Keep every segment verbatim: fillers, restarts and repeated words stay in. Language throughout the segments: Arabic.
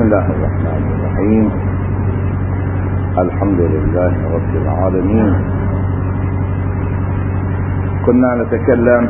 الله الرحمن الرحيم. الحمد لله رب العالمين. كنا نتكلم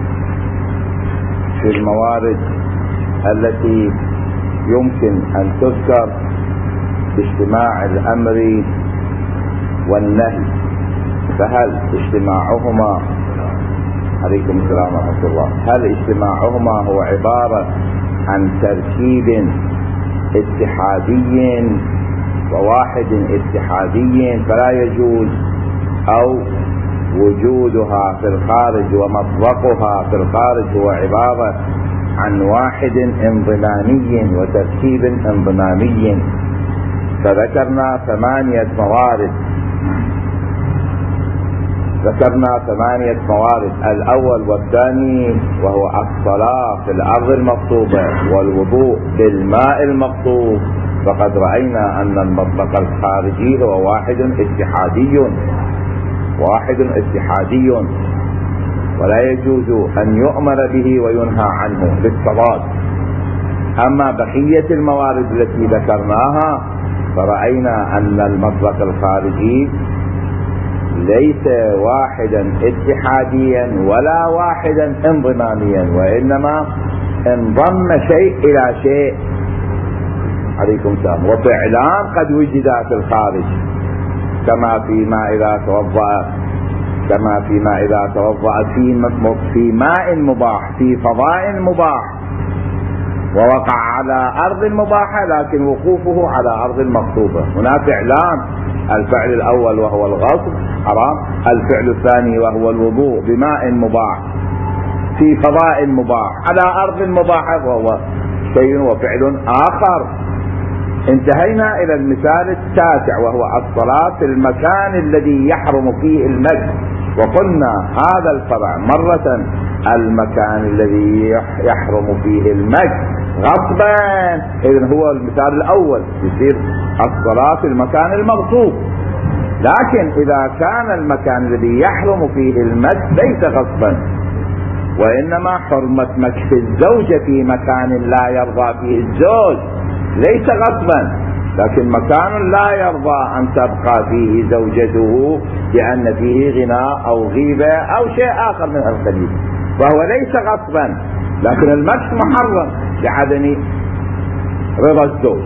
في الموارد التي يمكن أن تذكر باجتماع الأمر والنهي، فهل اجتماعهما عليكم السلام ورحمة الله هل اجتماعهما هو عبارة عن تركيب اتحادي وواحد اتحادي فلا يجوز، أو وجودها في الخارج ومطلقها في الخارج هو عبارة عن واحد انضمامي وتركيب انضمامي؟ فذكرنا ثمانية موارد ذكرنا ثمانية موارد الأول والثاني وهو الصلاة في الأرض المغصوبة والوضوء بالماء المغصوب. فقد رأينا أن المطلق الخارجي هو واحد اتحادي واحد اتحادي ولا يجوز أن يؤمر به وينهى عنه بالصلاة. أما بقية الموارد التي ذكرناها فرأينا أن المطلق الخارجي ليس واحدا اتحاديا ولا واحدا انضماميا، وإنما انضم شيء إلى شيء. عليكم السلام. وفعلان قد وجدا في الخارج كما فيما إذا توضأ كما فيما إذا توضأ في في ماء مباح في فضاء مباح ووقع على أرض مباحة، لكن وقوفه على أرض مغصوبة. هنا فعلان: الفعل الأول وهو الغصب حرام، الفعل الثاني وهو الوضوء بماء مباح في فضاء مباح على أرض مباحة وهو شيء وفعل آخر. انتهينا إلى المثال التاسع وهو الصلاة في المكان الذي يحرم فيه المجد، وقلنا هذا الفرع مرة: المكان الذي يحرم فيه المجد غصبا، إذن هو المثال الأول يصير الصلاة في المكان المغصوب. لكن إذا كان المكان الذي يحرم فيه المجد ليس غصبا، وإنما حرمة مكث الزوجة في مكان لا يرضى فيه الزوج ليس غصبا، لكن مكان لا يرضى أن تبقى فيه زوجته لأن فيه غناء أو غيبة أو شيء آخر من القبيل، فهو ليس غصبا، لكن المكث محرم لعدم رضا الزوج.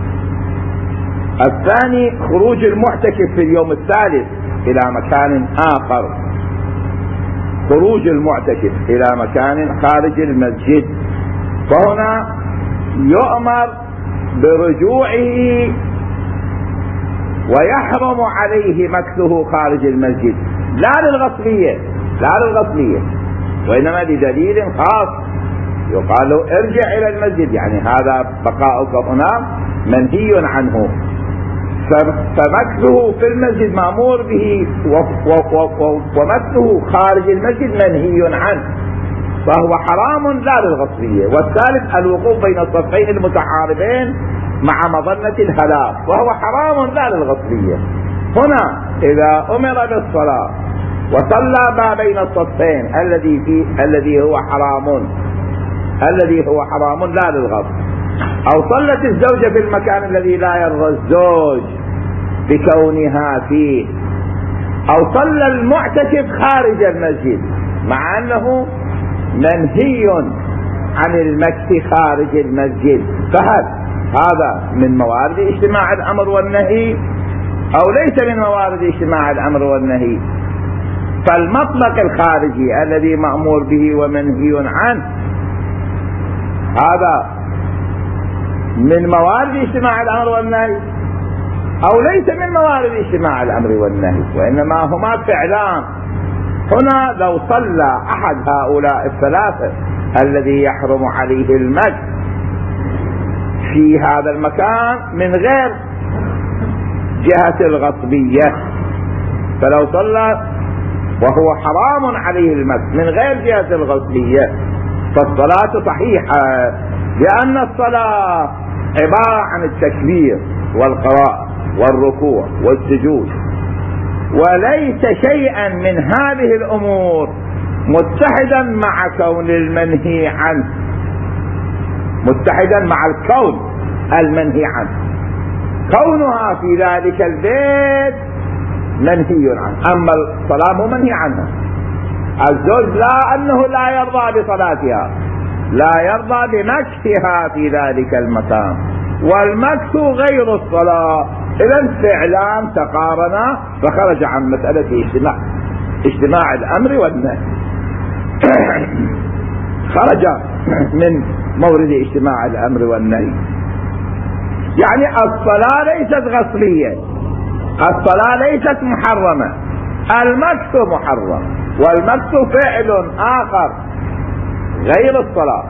الثاني: خروج المعتكف في اليوم الثالث إلى مكان آخر. خروج المعتكف إلى مكان خارج المسجد، فهنا يؤمر برجوعه ويحرم عليه مكثه خارج المسجد، لا للغصبية لا للغصبية وإنما لدليل خاص. يقال له: ارجع إلى المسجد، يعني هذا بقاؤك هنا منهي عنه، فمكثه في المسجد مأمور به ومكثه خارج المسجد منهي عنه، فهو حرام لا للغصبية. والثالث: الوقوف بين الصفين المتحاربين مع مظنة الهلاك، وهو حرام لا للغصبية. هنا إذا أمر بالصلاة وصلى ما بين الصفين الذي فيه الذي هو حرام الذي هو حرام لا للغصب، أو صلت الزوجة في المكان الذي لا يرضى الزوج بكونها فيه، أو صلى المعتكف خارج المسجد مع أنه منهي عن المكث خارج المسجد، فهل هذا من موارد اجتماع الأمر والنهي أو ليس من موارد اجتماع الأمر والنهي؟ فالمطلق الخارجي الذي مأمور به ومنهي عنه هذا من موارد اجتماع الأمر والنهي أو ليس من موارد اجتماع الأمر والنهي، وإنما هما فعلان. هنا لو صلى أحد هؤلاء الثلاثة الذي يحرم عليه المجد في هذا المكان من غير جهة الغصبية، فلو صلى وهو حرام عليه المجد من غير جهة الغصبية فالصلاة صحيحة، لأن الصلاة عبارة عن التكبير والقراءة والركوع والسجود، وليس شيئا من هذه الأمور متحدا مع كون المنهي عنه متحدا مع الكون المنهي عنه، كونها في ذلك البيت منهي عنه، أما الصلاة مو منهي عنها. الزوج لا أنه لا يرضى بصلاتها، لا يرضى بمكثها في ذلك المكان، والمكث غير الصلاة. إذا فعلان تقارنا فخرج عن مسألة اجتماع اجتماع الأمر والنهي، خرج من مورد اجتماع الأمر والنهي. يعني الصلاة ليست غصبية، الصلاة ليست محرمة، المكث محرم، والمكث فعل آخر غير الصلاة.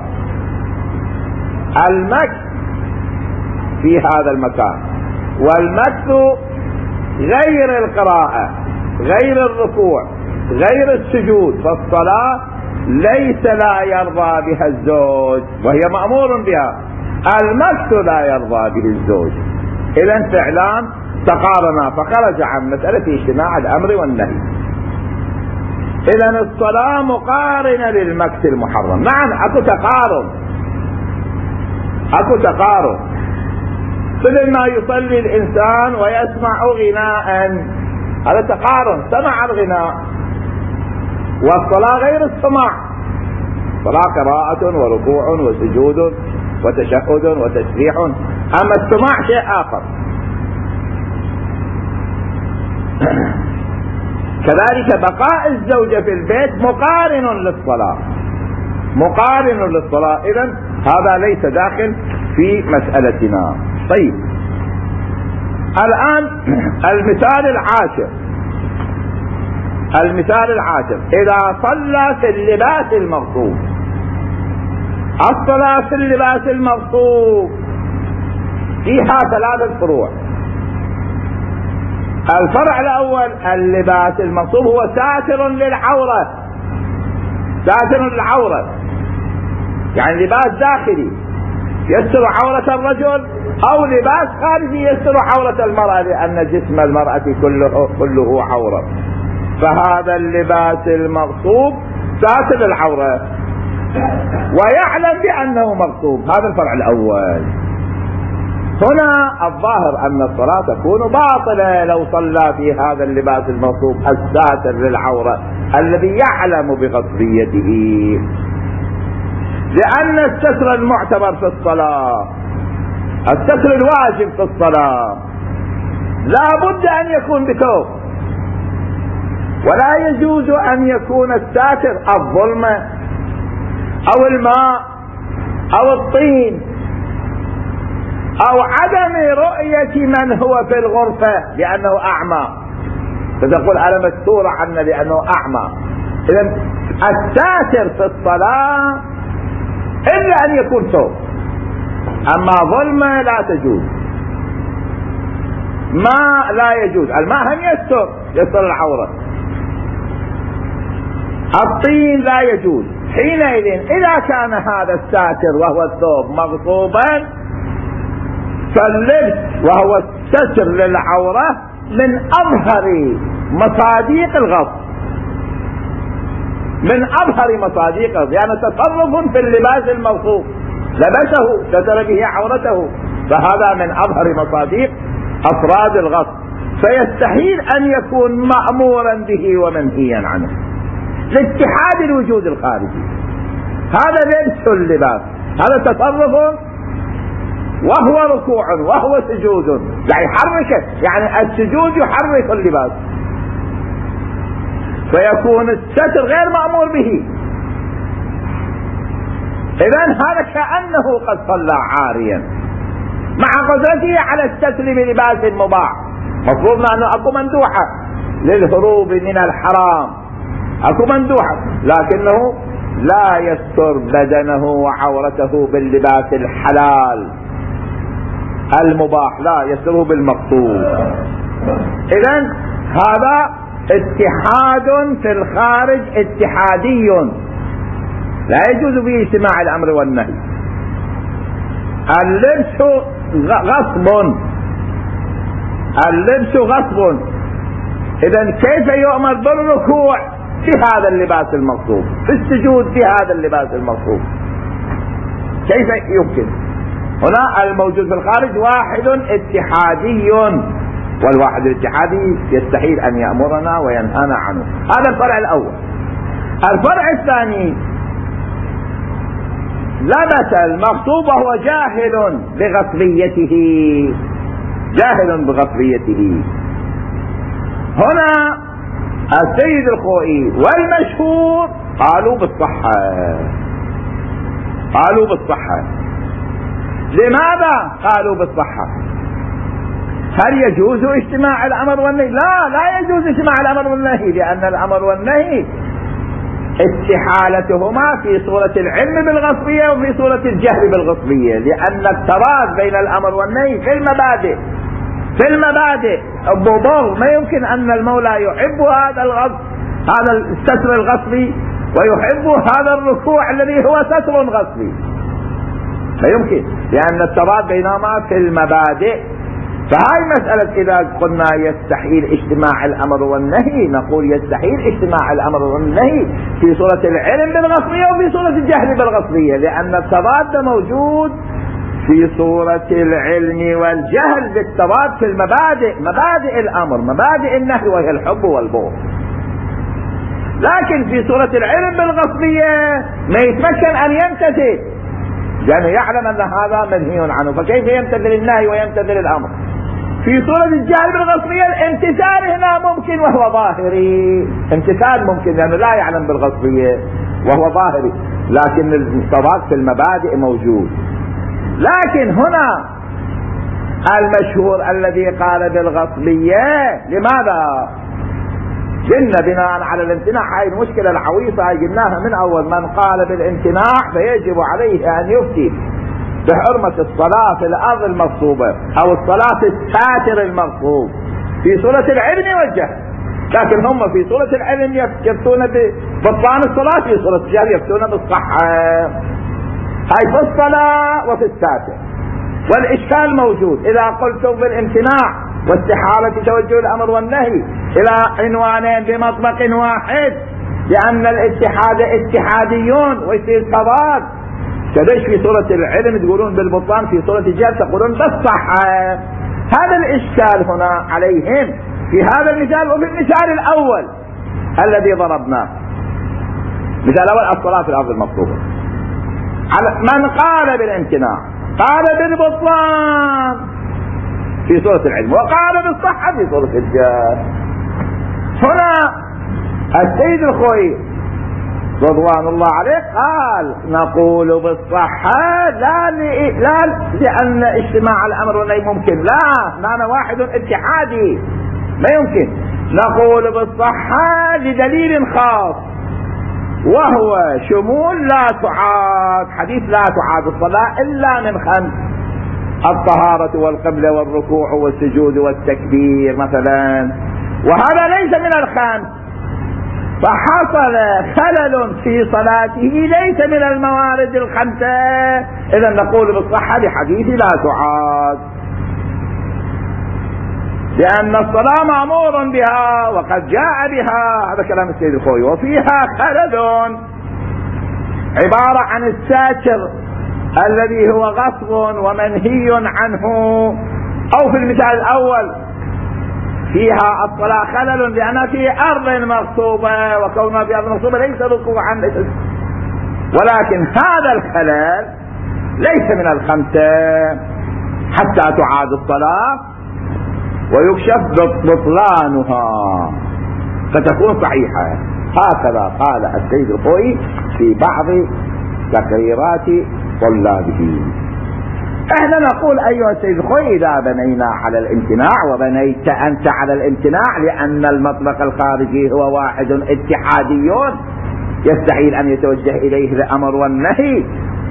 المكث في هذا المكان، والمكث غير القراءة، غير الركوع، غير السجود. فالصلاة ليس لا يرضى بها الزوج وهي مأمور بها، المكث لا يرضى به الزوج. إذن فعلان تقارنا فخرج عن مسألة اجتماع الأمر والنهي. إذن الصلاة مقارنة للمكث المحرم. نعم أكو تقارن، أكو تقارن، مثل ما يصلي الإنسان ويسمع غناء، هذا تقارن، سمع الغناء، والصلاة غير السماع، صلاة قراءة وركوع وسجود وتشهد وتسبيح، أما السماع شيء آخر. كذلك بقاء الزوجة في البيت مقارن للصلاة، مقارن للصلاة. إذن هذا ليس داخل في مسألتنا. طيب الآن المثال العاشر، المثال العاشر إذا صلى في اللباس المغصوب. الصلاة في اللباس المغصوب فيها ثلاثة فروع. الفرع الأول اللباس المغصوب هو ساتر للعورة، ساتر للعورة، يعني لباس داخلي يستر عورة الرجل، أو لباس خارجي يستر عورة المرأة، لأن جسم المرأة كله كله عورة. فهذا اللباس المغصوب ساتر للعورة ويعلم بأنه مغصوب، هذا الفرع الأول. هنا الظاهر أن الصلاة تكون باطلة لو صلى في هذا اللباس المغصوب الساتر للعورة الذي يعلم بغصبيته، لأن الستر المعتبر في الصلاة، الستر الواجب في الصلاة، لا بد أن يكون بثوب، ولا يجوز أن يكون الساتر الظلمة أو الماء أو الطين أو عدم رؤية من هو في الغرفة لأنه أعمى، فتقول أنا مستور عنه لأنه أعمى. إذن الساتر في الصلاة إلا أن يكون ثوب، أما ظلمة لا تجوز، ماء لا يجوز، الماء هم يستر يستر العورة، الطين لا يجوز. حينئذ إذا كان هذا الساتر وهو الثوب مغصوبا، فاللبس وهو الستر للعورة من أظهر مصادق الغصب، من أظهر مصادق الغصب، يعني تصرف في اللباس المغصوب، لبسه ستر به عورته، فهذا من أظهر مصادق أفراد الغصب، فيستحيل أن يكون مأمورا به ومنهيا عنه لاتحاد الوجود الخارجي. هذا لبس اللباس، هذا تصرف وهو ركوع وهو سجود، يعني يحركه، يعني السجود يحرك اللباس، فيكون الستر غير مأمور به. إذن هذا كأنه قد صلى عاريا مع قدرته على الستر بلباس مباح، مفروض أنه أكو مندوحة للهروب من الحرام، أكو مندوحة، لكنه لا يستر بدنه وعورته باللباس الحلال المباح، لا يستره بالمقصود. إذن هذا اتحاد في الخارج اتحادي لا يجوز به اجتماع الأمر والنهي. اللبس غصب، اللبس غصب، إذن كيف يؤمر بالركوع بهذا اللباس المغصوب، بالسجود بهذا اللباس المغصوب؟ كيف يمكن؟ هنا الموجود في الخارج واحد اتحادي، والواحد الاتحادي يستحيل أن يأمرنا وينهانا عنه. هذا الفرع الأول. الفرع الثاني: لبس المغصوب وهو جاهل بغصبيته، جاهل بغصبيته. هنا السيد الخوئي والمشهور قالوا بالصحة، قالوا بالصحة. لماذا قالوا بالصحة؟ هل يجوز اجتماع الأمر والنهي؟ لا، لا يجوز اجتماع الأمر والنهي، لأن الأمر والنهي استحالتهما في صورة العلم بالغصبية وفي صورة الجهل بالغصبية، لأن التراض بين الأمر والنهي في المبادئ، في المبادئ الضبط. ما يمكن أن المولى يحب هذا الغصب، هذا الستر الغصبي، ويحب هذا الركوع الذي هو ستر غصبي، لا يمكن، لأن التراض بينهما في المبادئ. فهاي مسألة إذا قلنا يستحيل اجتماع الأمر والنهي، نقول يستحيل اجتماع الأمر والنهي في صورة العلم بالغصبية وفي صورة الجهل بالغصبية، لأن التضاد موجود في صورة العلم والجهل بالتضاد في المبادئ، مبادئ الأمر، مبادئ النهي، وهي الحب والبغض. لكن في صورة العلم بالغصبية ما يتمكن أن يمتثل، لأنه يعلم أن هذا منهي عنه، فكيف يمتثل النهي ويمتثل الأمر؟ في صورة الجهل بالغصبية الامتثال هنا ممكن وهو ظاهري، امتثال ممكن لأنه لا يعلم بالغصبية وهو ظاهري، لكن التضاد في المبادئ موجود. لكن هنا المشهور الذي قال بالغصبية، لماذا؟ قلنا بناء على الامتناع، هاي المشكلة العويصة قلناها من أول: من قال بالامتناع فيجب عليه أن يفتي بحرمة الصلاة في الأرض المغصوبة أو الصلاة الساتر المغصوب في صورة العلم والجهل. لكن هم في صورة العلم يفتون ببطلان الصلاة، في صورة الجهل يفتون بالصحة. هاي في الصلاة وفي الساتر. والإشكال موجود إذا قلتم بالامتناع واستحالة توجه الأمر والنهي إلى عنوانين بمطبق واحد، لأن الاتحاد اتحاديون ويصير تضاد. كذلك في صورة العلم تقولون بالبطلان، في صورة الجهل تقولون بالصحة. هذا الإشكال هنا عليهم في هذا المثال وفي المثال الأول الذي ضربناه. مثال الأول: الصلاة في الأرض المغصوبة. من قال بالامتناع قال بالبطلان في صورة العلم، وقال بالصحة في صورة الجهل. هنا السيد الخوئي رضوان الله عليه قال: نقول بالصحة لا, لا لأن اجتماع الأمر والنهي ممكن، لا، معنى واحد اتحادي ما يمكن. نقول بالصحة لدليل خاص، وهو شمول لا تعاد، حديث لا تعاد الصلاة إلا من خمس: الطهارة والقبلة والركوع والسجود والتكبير مثلا، وهذا ليس من الخمس، فحصل خلل في صلاته ليس من الموارد الخمسة، إذا نقول بالصحة لحديث لا تعاد، لأن الصلاة مأمور بها وقد جاء بها. هذا كلام السيد الخوئي. وفيها خلل عبارة عن الساتر الذي هو غصب ومنهي عنه، أو في المثال الأول فيها الصلاة خلل لأنها في أرض مغصوبة، وكونها في أرض مغصوبة ليس ركوعا، ولكن هذا الخلل ليس من الخمسة حتى تعاد الصلاة ويكشف بطلانها فتكون صحيحة. هكذا قال السيد الخوئي في بعض تقريرات طلابه. احنا نقول ايها السيد الخوئي: اذا بنينا على الامتناع وبنيت انت على الامتناع، لان المطلق الخارجي هو واحد اتحادي يستحيل ان يتوجه اليه الامر والنهي،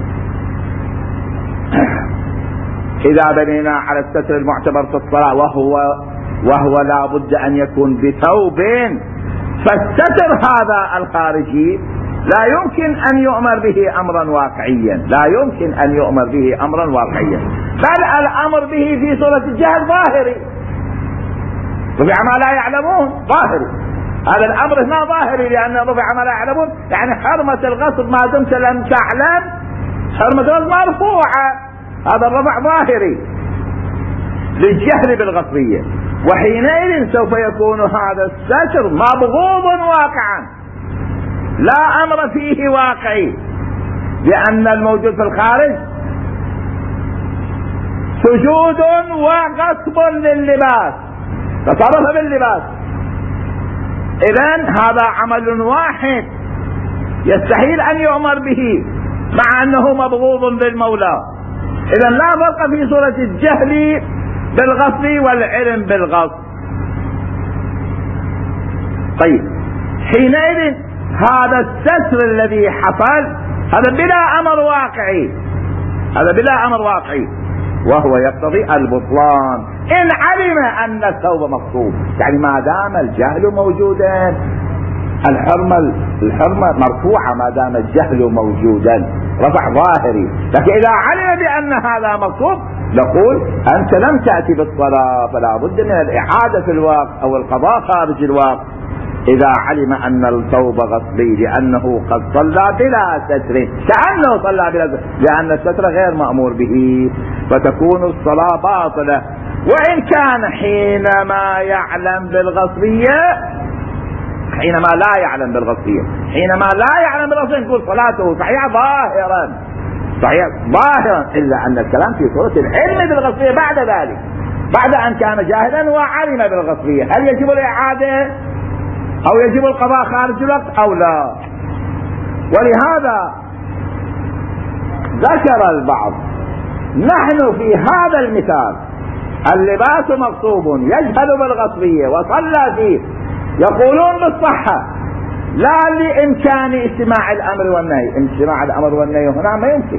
اذا بنينا على الستر المعتبر في الصلاة وهو وهو لا بد ان يكون بثوب، فالستر هذا الخارجي لا يمكن أن يؤمر به أمرا واقعيا، لا يمكن أن يؤمر به أمرا واقعيا، بل الأمر به في صورة الجهل ظاهري، رفع ما لا يعلمون ظاهري. هذا الأمر هنا ظاهري، لأن رفع ما لا يعلمون يعني حرمة الغصب ما دمت لم تعلم، حرمة الغصب مرفوعة، هذا الرفع ظاهري للجهل بالغصبية، وحينئذ سوف يكون هذا الستر مبغوض واقعا لا أمر فيه واقعي، لأن الموجود في الخارج سجود وغصب لللباس، تصرف باللباس. إذن هذا عمل واحد يستحيل أن يؤمر به مع أنه مبغوض للمولى. إذن لا فرق في صورة الجهل بالغصب والعلم بالغصب. طيب حينئذ هذا الستر الذي حصل هذا بلا أمر واقعي، هذا بلا أمر واقعي، وهو يقتضي البطلان إن علم أن الثوب مغصوب. يعني ما دام الجهل موجودا الحرمة الحرمة مرفوعة، ما دام الجهل موجودا رفع ظاهري. لكن إذا علم بأن هذا مغصوب نقول أنت لم تأتي بالصلاة فلا بد من الإعادة في الوقت أو القضاء خارج الوقت إذا علم أن الثوب غصبي، لأنه قد صلى بلا ستر، كأنه صلى بلا ستر، لأن الستر غير مأمور به، فتكون الصلاة باطلة. وإن كان حينما يعلم بالغصبية، حينما لا يعلم بالغصبية حينما لا يعلم بالغصبية نقول صلاته صحيحة ظاهرا، صحيح ظاهرا، إلا أن الكلام في صورة العلم بالغصبية بعد ذلك، بعد أن كان جاهلا وعلم بالغصبية. هل يجب الإعادة أو يجب القضاء خارج الوقت أو لا؟ ولهذا ذكر البعض نحن في هذا المثال اللباس مغصوب يجهل بالغصبية وصلى فيه، يقولون بالصحة لا لإمكان استماع الأمر والنهي، استماع الأمر والنهي هنا ما يمكن،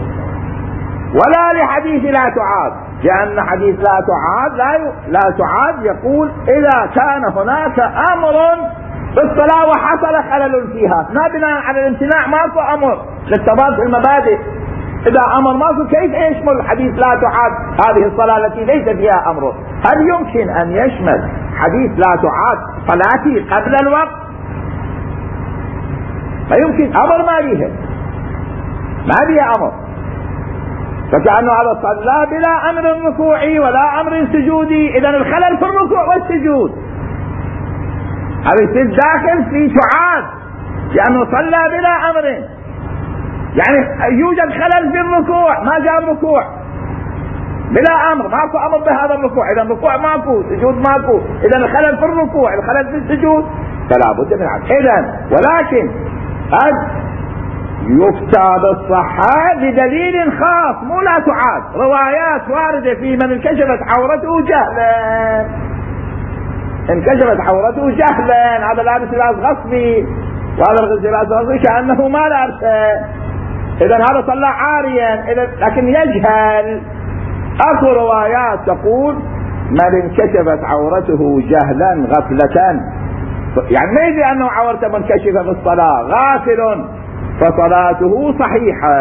ولا لحديث لا تعاد، لأن حديث لا تعاد لا, ي... لا تعاد يقول إذا كان هناك أمر بالصلاة وحصل خلل فيها، ما بناء على الامتناع ماكو أمر للتضاد في المبادئ. إذا أمر ماكو كيف يشمل حديث لا تعاد هذه الصلاة التي ليس فيها أمر؟ هل يمكن أن يشمل حديث لا تعاد صلاتي قبل الوقت؟ ما يمكن، أمر ما بيها، ما بيها أمر، فكأنه على صلى بلا أمر الركوع ولا أمر سجودي. إذن الخلل في الركوع والسجود هذا يصير داخل في تعاد، لأنه صلى بلا أمر، يعني يوجد خلل في الركوع، ما جاء الركوع بلا أمر، ماكو أمر بهذا الركوع، إذا الركوع ماكو، سجود ماكو، إذا الخلل في الركوع الخلل في السجود فلا بد من عدل. إذن ولكن قد يفتى بالصحة بدليل خاص مو لا تعاد، روايات واردة في من انكشفت عورته جهلا، انكشفت عورته جهلا، هذا لابس لباس غصبي وهذا لباس غصبي كأنه ما لابسه، إذا هذا صلى عاريا، إذا لكن يجهل. أكو روايات تقول من انكشفت عورته جهلا غفلة، يعني ما يدري أنه عورته منكشفة في الصلاة، غافل فصلاته صحيحة.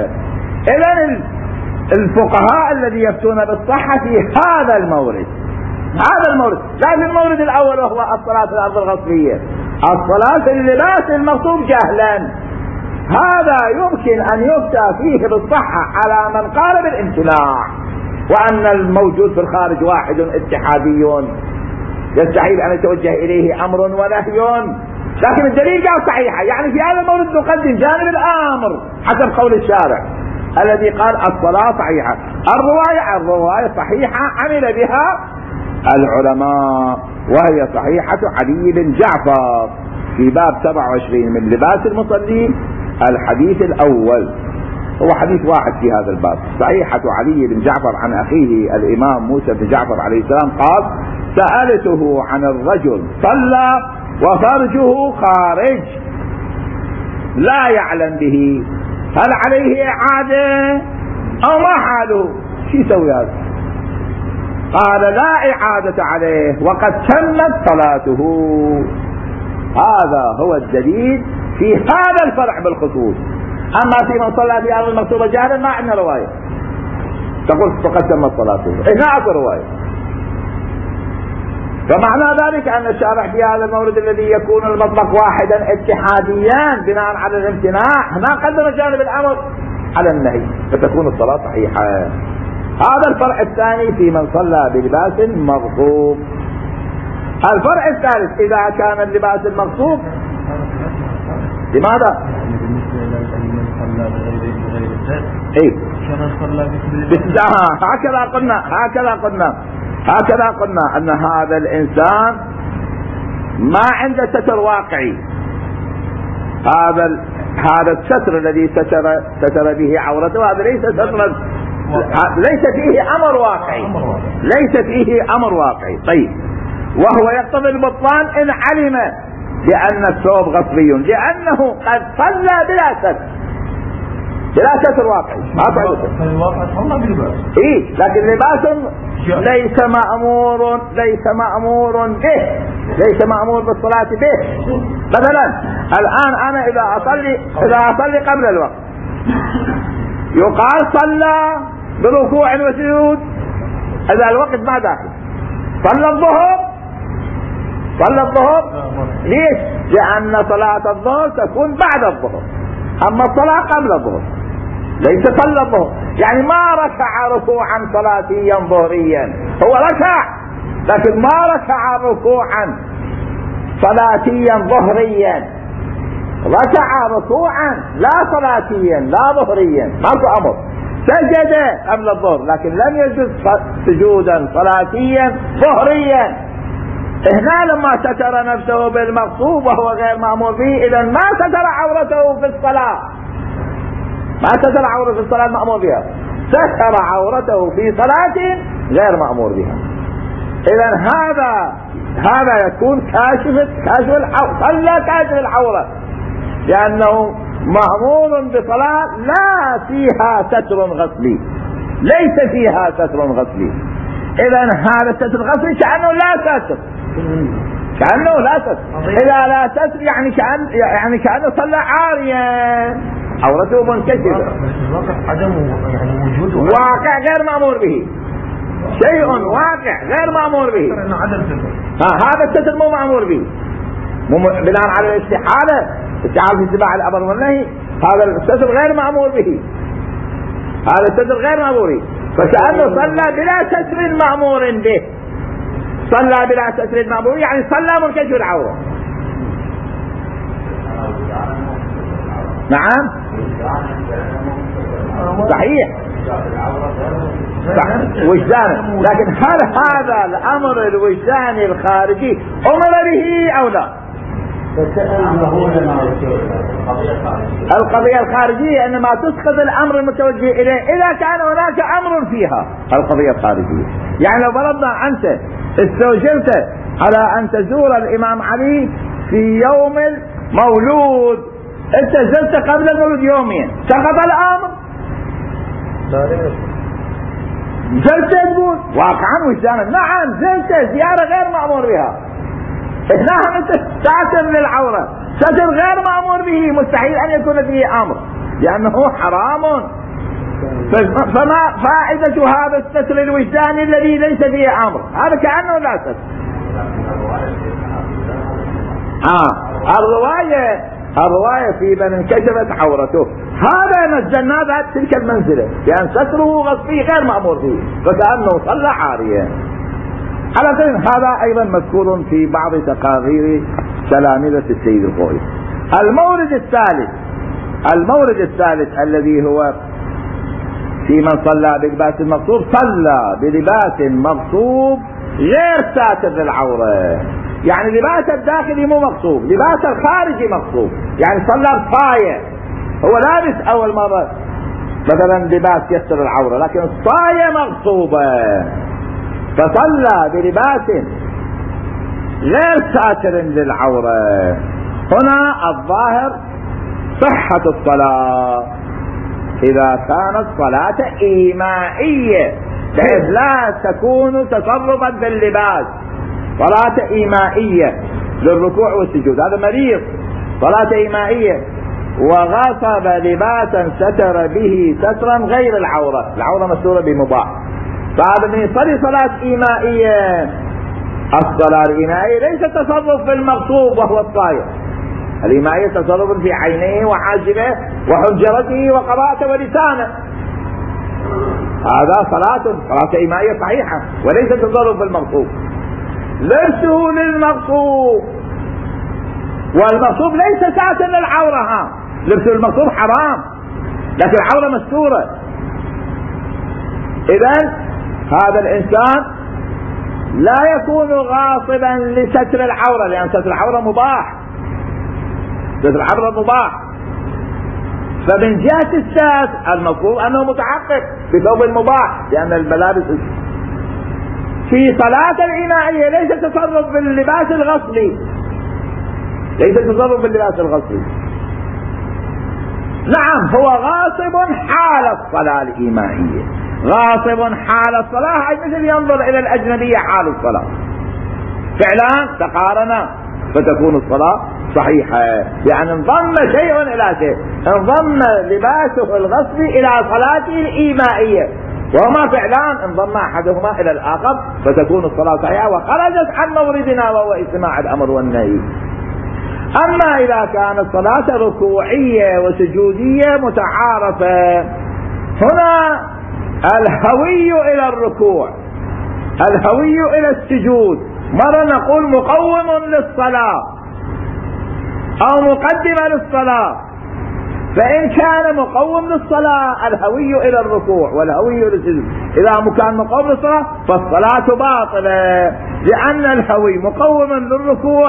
إذن الفقهاء الذي يفتون بالصحة في هذا المورد، هذا المورد لا في المورد الأول وهو الصلاة في الأرض الغصبية، الصلاة في اللباس المغصوب جهلا، هذا يمكن أن يفتى فيه بالصحة على من قال بالامتناع، وأن الموجود في الخارج واحد اتحادي يستحيل أن يتوجه إليه أمر ونهي، لكن الدليل قال صحيحة. يعني في هذا المورد نقدم جانب الأمر حسب قول الشارع الذي قال الصلاة صحيحة. الرواية الرواية صحيحة عمل بها العلماء، وهي صحيحة علي بن جعفر في باب سبعة وعشرين من لباس المصلين، الحديث الأول هو حديث واحد في هذا الباب، صحيحة علي بن جعفر عن أخيه الإمام موسى بن جعفر عليه السلام قال سألته عن الرجل صلى وفرجه خارج لا يعلم به، هل عليه إعادة أو ما حاله؟ شو يسوي هذا؟ قال لا إعادة عليه وقد تمت صلاته. هذا هو الدليل في هذا الفرع بالخصوص. أما في من صلى في أرض المكتوبة جهلا ما عندنا رواية تقول فقد تمت صلاته، هنا أكو رواية. فمعنى ذلك أن الشارع في هذا المورد الذي يكون المطلق واحدا اتحاديا بناء على الامتناع هنا قدم جانب الأمر على النهي فتكون الصلاة صحيحة. هذا الفرع الثاني في من صلى بلباس مغصوب. الفرع الثالث إذا كان اللباس المغصوب لماذا؟ اي هكذا قلنا هكذا قلنا هكذا قلنا ان هذا الانسان ما عنده ستر واقعي. هذا هذا الستر الذي ستر ستر به عورته هذا ليس سترا، ليس فيه امر واقعي، ليس فيه امر واقعي. طيب، وهو يقتضي البطلان ان علم بان الثوب غصبي، لانه قد صلى بلا ستر، بلا ستر واقعي. الواقع صلى بلباس، اي لكن لباس ليس مأمور ليس مأمور به، ليس مأمور بالصلاة به. مثلا الآن أنا إذا أصلي إذا أصلي قبل الوقت يقال صلى بركوع وسجود، إذا الوقت ما داخل. صلى الظهر صلى الظهر ليش؟ لأن صلاة الظهر تكون بعد الظهر، أما الصلاة قبل الظهر ليس صلى الظهر، يعني ما ركع ركوعا صلاتيا ظهريا، هو ركع لكن ما ركع ركوعا صلاتيا ظهريا، ركع ركوعا لا صلاتيا لا ظهريا، ماكو امر. سجد قبل الظهر لكن لم يسجد سجودا صلاتيا ظهريا. هنا لما ستر نفسه بالمغصوب وهو غير مأمور به، اذا ما ستر عورته في الصلاة، ما ستر عورته في الصلاة مأمور بها، ستر عورته في صلاة غير مأمور بها. اذا هذا هذا يكون كاشف كاشف العورة، صلى كاشف العورة، لأنه مأمور بصلاة لا فيها ستر غسلي، ليس فيها ستر غسلي. إذا هذا الستر الغسلي كأنه لا ستر، كأنه لا ستر. إذا لا ستر يعني كأن يعني كأنه صلى عاريا، عورته منكشفة، عدم يعني وجوده واقع غير مأمور به، شيء واقع غير مأمور به. ها هذا الستر مو مأمور به، بناء على الاستحالة، استحالة في اتباع الأمر والنهي، هذا الستر غير مأمور به، هذا الستر غير مأمور به، فكأنه صلى بلا ستر مأمور به. صلى بلا ستر مأمور يعني صلى منكشف العورة. نعم صحيح وجدان، لكن هل هذا الامر الوجداني الخارجي امر به او لا؟ القضية الخارجية انما تسقط الامر المتوجه اليه اذا كان هناك امر فيها. القضية الخارجية يعني لو فرضنا انت استوجبت على ان تزور الامام علي في يوم المولود، انت زرت قبل المولود يومين، سقط الامر؟ زرت تقول واقعا وجدانا نعم زرت زيارة غير مأمور بها، هنا انت ساتر للعورة، ستر غير مأمور به، مستحيل ان يكون فيه امر لانه حرام. فما فائدة هذا الستر الوجداني الذي ليس فيه امر؟ هذا كأنه لا ستر. اه الرواية الرواية في من انكشفت عورته هذا نزلنا بعد تلك المنزلة، لأن ستره غصبي غير مأمور به، فكأنه صلى عاريا. على كل هذا أيضا مذكور في بعض تقارير تلامذة السيد الخوئي. المورد الثالث المورد الثالث الذي هو في من صلى بلباس مغصوب، صلى بلباس مغصوب غير ساتر للعورة، يعني لباس الداخلي مو مغصوب، لباس الخارجي مغصوب، يعني صلى بصاية، هو لابس اول مرة مثلا لباس يستر العورة لكن الصاية مغصوبة، فصلى بلباس غير ساتر للعورة. هنا الظاهر صحة الصلاة اذا كانت صلاة ايمائية بحيث لا تكون تصرفا باللباس، صلاة إيمائية للركوع والسجود، هذا مريض صلاة إيمائية وغصب لباسا ستر به سترا غير العورة، العورة مستورة بمباح، فهذا من يصلي صلاة إيمائية. الصلاة الإيمائية ليس تصرف في المغصوب وهو الطاير، الإيمائية تصرف في عينيه وحاجبه وحنجرته وقباته ولسانه، هذا صلاة صلاة إيمائية صحيحة وليس تصرف بالمغصوب. لبسه للمغصوب، والمغصوب ليس ساتر للعورة، لبس المغصوب حرام لكن العورة مستورة. إذن هذا الإنسان لا يكون غاصبا لستر العورة، لأن ستر العورة مباح، ستر العورة مباح. فمن جهة الساتر المفروض أنه متحقق بثوب المباح، لأن الملابس في صلاة الإيمائية ليس تصرف باللباس الغصبي، ليس تصرف باللباس الغصبي. نعم هو غاصب حال الصلاة الإيمائية، غاصب حال الصلاة أي مثل ينظر إلى الأجنبية حال الصلاة، فعلا تقارنا فتكون الصلاة صحيحة، يعني انضم شيء إلى شيء، انضم لباسه الغصبي إلى صلاته الإيمائية، وهما فعلان انضم أحدهما إلى الآخر فتكون الصلاة صحيحة وخرجت عن موردنا وهو اجتماع الأمر والنهي. أما إذا كانت صلاة ركوعية وسجودية متعارفة، هنا الهوي إلى الركوع، الهوي إلى السجود، مرة نقول مقوم للصلاة أو مقدمة للصلاة، فإن كان مقوم للصلاة الهوي إلى الركوع والهوي إلى السجود، إذا كان مقوم للصلاة فالصلاة باطلة، لأن الهوي مقوم للركوع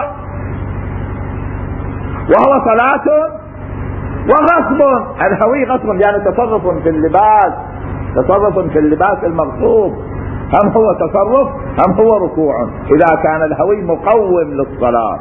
وهو صلاة وغصب، الهوي غصب يعني تصرف في اللباس، تصرف في اللباس المغصوب، هم هو تصرف هم هو ركوع. إذا كان الهوي مقوم للصلاة،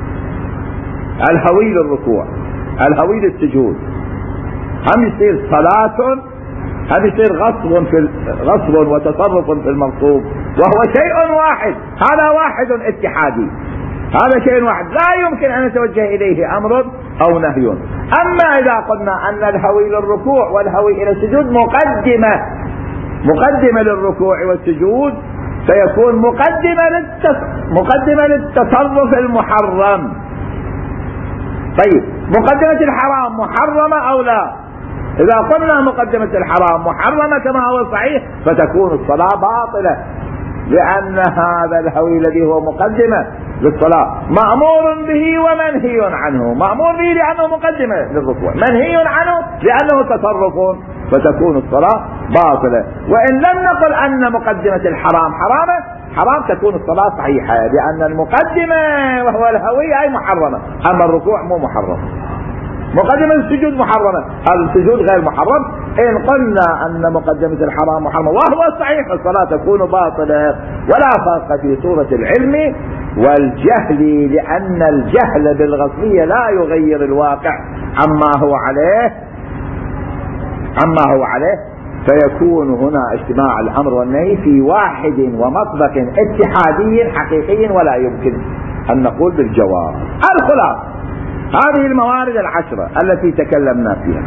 الهوي للركوع الهوي للسجود، هم يصير صلاة هم يصير غصب في غصب وتصرف في المغصوب، وهو شيء واحد، هذا واحد اتحادي، هذا شيء واحد لا يمكن أن يتوجه إليه أمر أو نهي. أما إذا قلنا أن الهوي للركوع والهوي إلى السجود مقدمة مقدمة للركوع والسجود، فيكون مقدمة للتص... مقدمة للتصرف المحرم. طيب مقدمة الحرام محرمة أو لا؟ إذا قلنا مقدمة الحرام محرمة كما هو صحيح فتكون الصلاة باطلة، لأن هذا الهوي الذي هو مقدمة للصلاة مأمور به ومنهي عنه، مأمور به لأنه مقدمة للركوع، منهي عنه لأنه تصرف، فتكون الصلاة باطلة. وإن لم نقل أن مقدمة الحرام حرامة حرام تكون الصلاة صحيحة، لأن المقدمة وهو الهوي أي محرمة، أما الركوع مو محرم. مقدمة السجود محرمة، السجود غير محرم. إن قلنا أن مقدمة الحرام محرمة وهو صحيح الصلاة تكون باطلة، ولا فرق في صورة العلم والجهل، لأن الجهل بالغصبية لا يغير الواقع عما هو عليه عما هو عليه فيكون هنا اجتماع الأمر والنهي في واحد ومطبق اتحادي حقيقي، ولا يمكن أن نقول بالجواب. الخلاصة هذه الموارد العشرة التي تكلمنا فيها،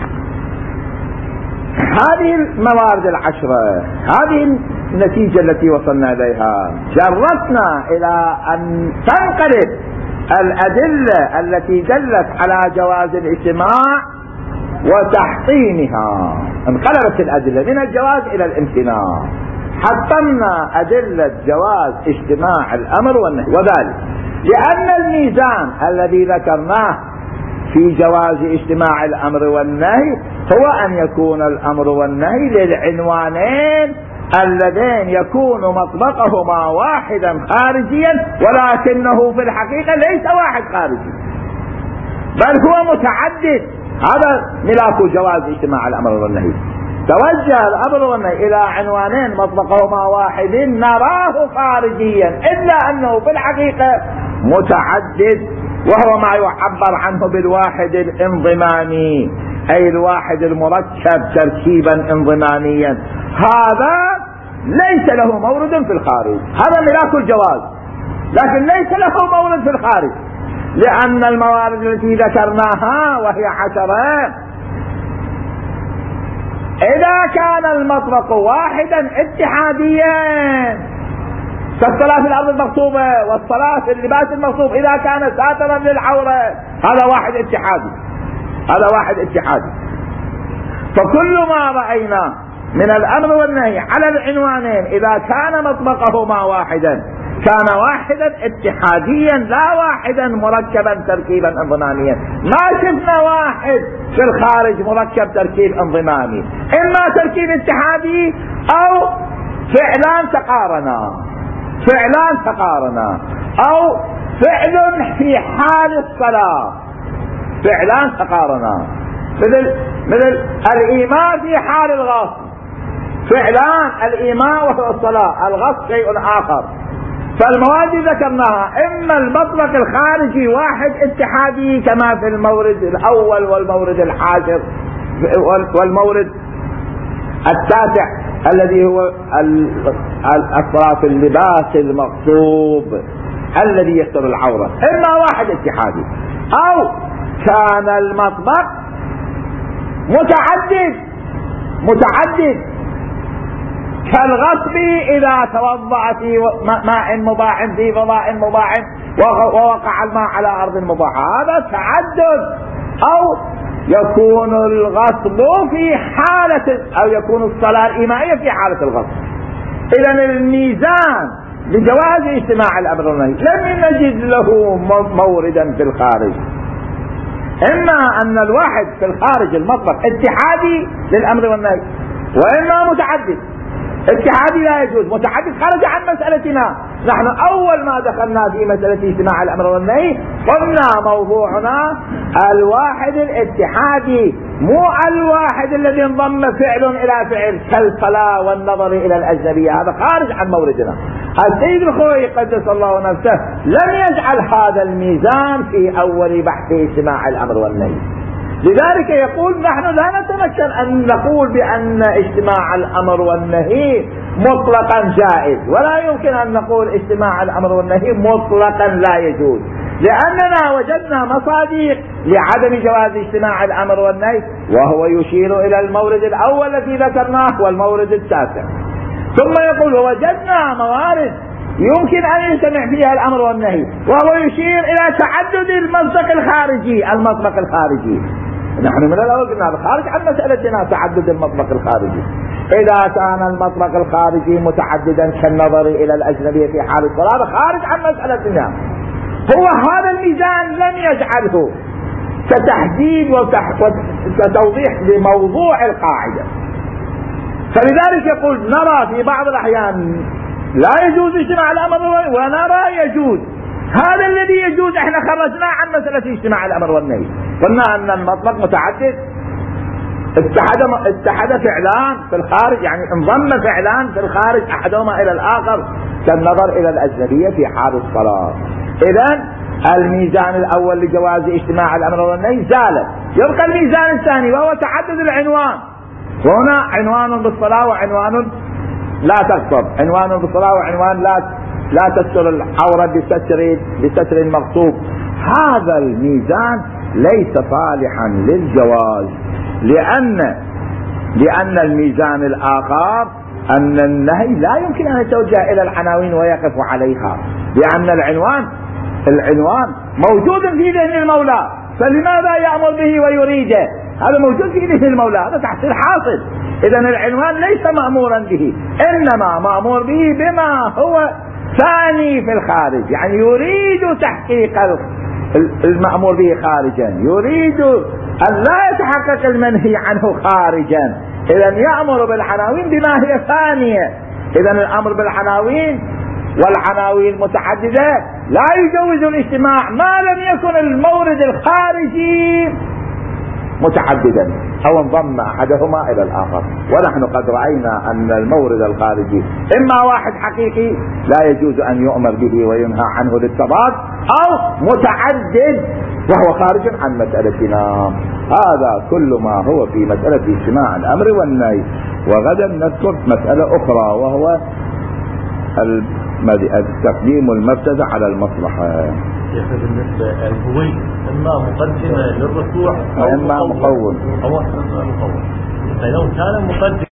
هذه الموارد العشرة، هذه النتيجة التي وصلنا إليها، جرتنا إلى أن تنقلب الأدلة التي دلت على جواز الاجتماع وتحطيمها، انقلبت الأدلة من الجواز إلى الامتناع، حطمنا أدلة جواز اجتماع الأمر والنهي، وذلك لأن الميزان الذي ذكرناه في جواز اجتماع الأمر والنهي هو أن يكون الأمر والنهي للعنوانين اللذين يكون مطبقهما واحدا خارجيا، ولكنه في الحقيقة ليس واحد خارجي بل هو متعدد. هذا ملاك جواز اجتماع الأمر والنهي، توجه الأمر والنهي إلى عنوانين مطبقهما واحد نراه خارجيا، إلا أنه في الحقيقة متعدد، وهو ما يعبر عنه بالواحد الانضمامي، أي الواحد المركب تركيبا انضماميا، هذا ليس له مورد في الخارج، هذا ملاك الجواز، لكن ليس له مورد في الخارج، لأن الموارد التي ذكرناها وهي عشرة، إذا كان المطلق واحدا اتحاديا كالصلاة في الأرض المغصوبة والصلاة في اللباس المغصوب إذا كان ساترا للعورة. هذا واحد اتحادي، هذا واحد اتحادي. فكل ما رأينا من الأمر والنهي على العنوانين إذا كان مطبقهما واحدا كان واحدا اتحاديا لا واحدا مركبا تركيبا انضماميا. ما شفنا واحد في الخارج مركب تركيب انضمامي، إما تركيب اتحادي أو فعلان تقارنا، فعلان تقارنا أو فعل في حال الصلاة، فعلان تقارنا، مثل مثل الإيماء في حال الغصب، فعلان الإيماء وهو الصلاة، الغصب شيء آخر. فالمواد ذكرناها إما المطلق الخارجي واحد اتحادي كما في المورد الأول والمورد العاشر والمورد التاسع الذي هو الصلاة في اللباس المغصوب الذي يستر العورة، إما واحد اتحادي أو كان المطبق متعدد متعدد كالغصب إذا توضأ في ماء مباح في فضاء مباح ووقع الماء على أرض مباحة، هذا تعدد. أو يكون الغصب في حالة أو يكون الصلاة الإيمائية في حالة الغصب. إذن الميزان لجواز اجتماع الأمر والنهي لم نجد له موردا في الخارج، إما أن الواحد في الخارج المطلق اتحادي للأمر والنهي، وإما متعدد. اتحادي لا يجوز، متعدد خرج عن مسألتنا. نحن أول ما دخلنا في مسألة اجتماع الأمر والنهي قلنا موضوعنا الواحد الاتحادي، مو الواحد الذي انضم فعل إلى فعل كالصلاة والنظر إلى الأجنبية، هذا خارج عن موردنا. السيد الخوئي قدس الله نفسه لم يجعل هذا الميزان في أول بحث اجتماع الأمر والنهي، لذلك يقول نحن لا نتمكن أن نقول بأن اجتماع الأمر والنهي مطلقا جائز، ولا يمكن أن نقول اجتماع الأمر والنهي مطلقا لا يجوز، لأننا وجدنا مصادق لعدم جواز اجتماع الأمر والنهي، وهو يشير إلى المورد الأول الذي ذكرناه والمورد التاسع. ثم يقول ووجدنا موارد يمكن أن يجتمع فيها الأمر والنهي، وهو يشير إلى تعدد المطلق الخارجي. المطلق الخارجي نحن من الأول قلنا هذا خارج عن مسألتنا، تعدد المطلق الخارجي. إذا كان المطلق الخارجي متعددا كالنظر إلى الأجنبية في حال الصلاة خارج عن مسألتنا. هو هذا الميزان لم يجعله كتحديد وكتوضيح لموضوع القاعدة، فلذلك يقول نرى في بعض الأحيان لا يجوز اجتماع الأمر ونرى يجوز. هذا الذي يجوز احنا خرجناه عن مسألة اجتماع الأمر والنهي، قلنا أن المطلق متعدد، اتحد اتحد فعلان في الخارج، يعني انضم فعلان في الخارج أحدهما إلى الآخر كالنظر إلى الأجنبية في حال الصلاة. إذن الميزان الأول لجواز اجتماع الأمر والنهي زال، يبقى الميزان الثاني وهو تعدد العنوان. وهنا عنوان بالصلاة وعنوان لا تغصب، عنوان بالصلاة وعنوان لا لا تستر العورة بستر بستر مغصوب. هذا الميزان ليس صالحا للجواز، لأن لأن الميزان الآخر أن النهي لا يمكن أن يتوجه إلى العناوين ويقف عليها، لأن العنوان العنوان موجود في ذهن المولى، فلماذا يأمر به ويريده؟ هذا موجود في ذهن المولى، هذا تحصيل حاصل. إذن العنوان ليس مأمورا به، إنما مأمور به بما هو ثاني في الخارج، يعني يريد تحقيق المأمور به خارجا، يريد أن لا يتحقق المنهي عنه خارجا. إذن يأمر بالعناوين بما هي ثانية. إذن الأمر بالعناوين والعناوين متعددة لا يجوز الاجتماع ما لم يكن المورد الخارجي متعددا أو انضم أحدهما إلى الآخر. ونحن قد رأينا أن المورد الخارجي إما واحد حقيقي لا يجوز أن يؤمر به وينهى عنه للتضاد، أو متعدد وهو خارج عن مسألتنا. هذا كل ما هو في مسألة اجتماع الأمر والنهي. وغدا نذكر مسألة أخرى وهو تقديم المفسدة على المصلحة. بالنسبة الهوي إما مقدمة للركوع أو إما مقوم. أو مقوم. فلو كان مقدم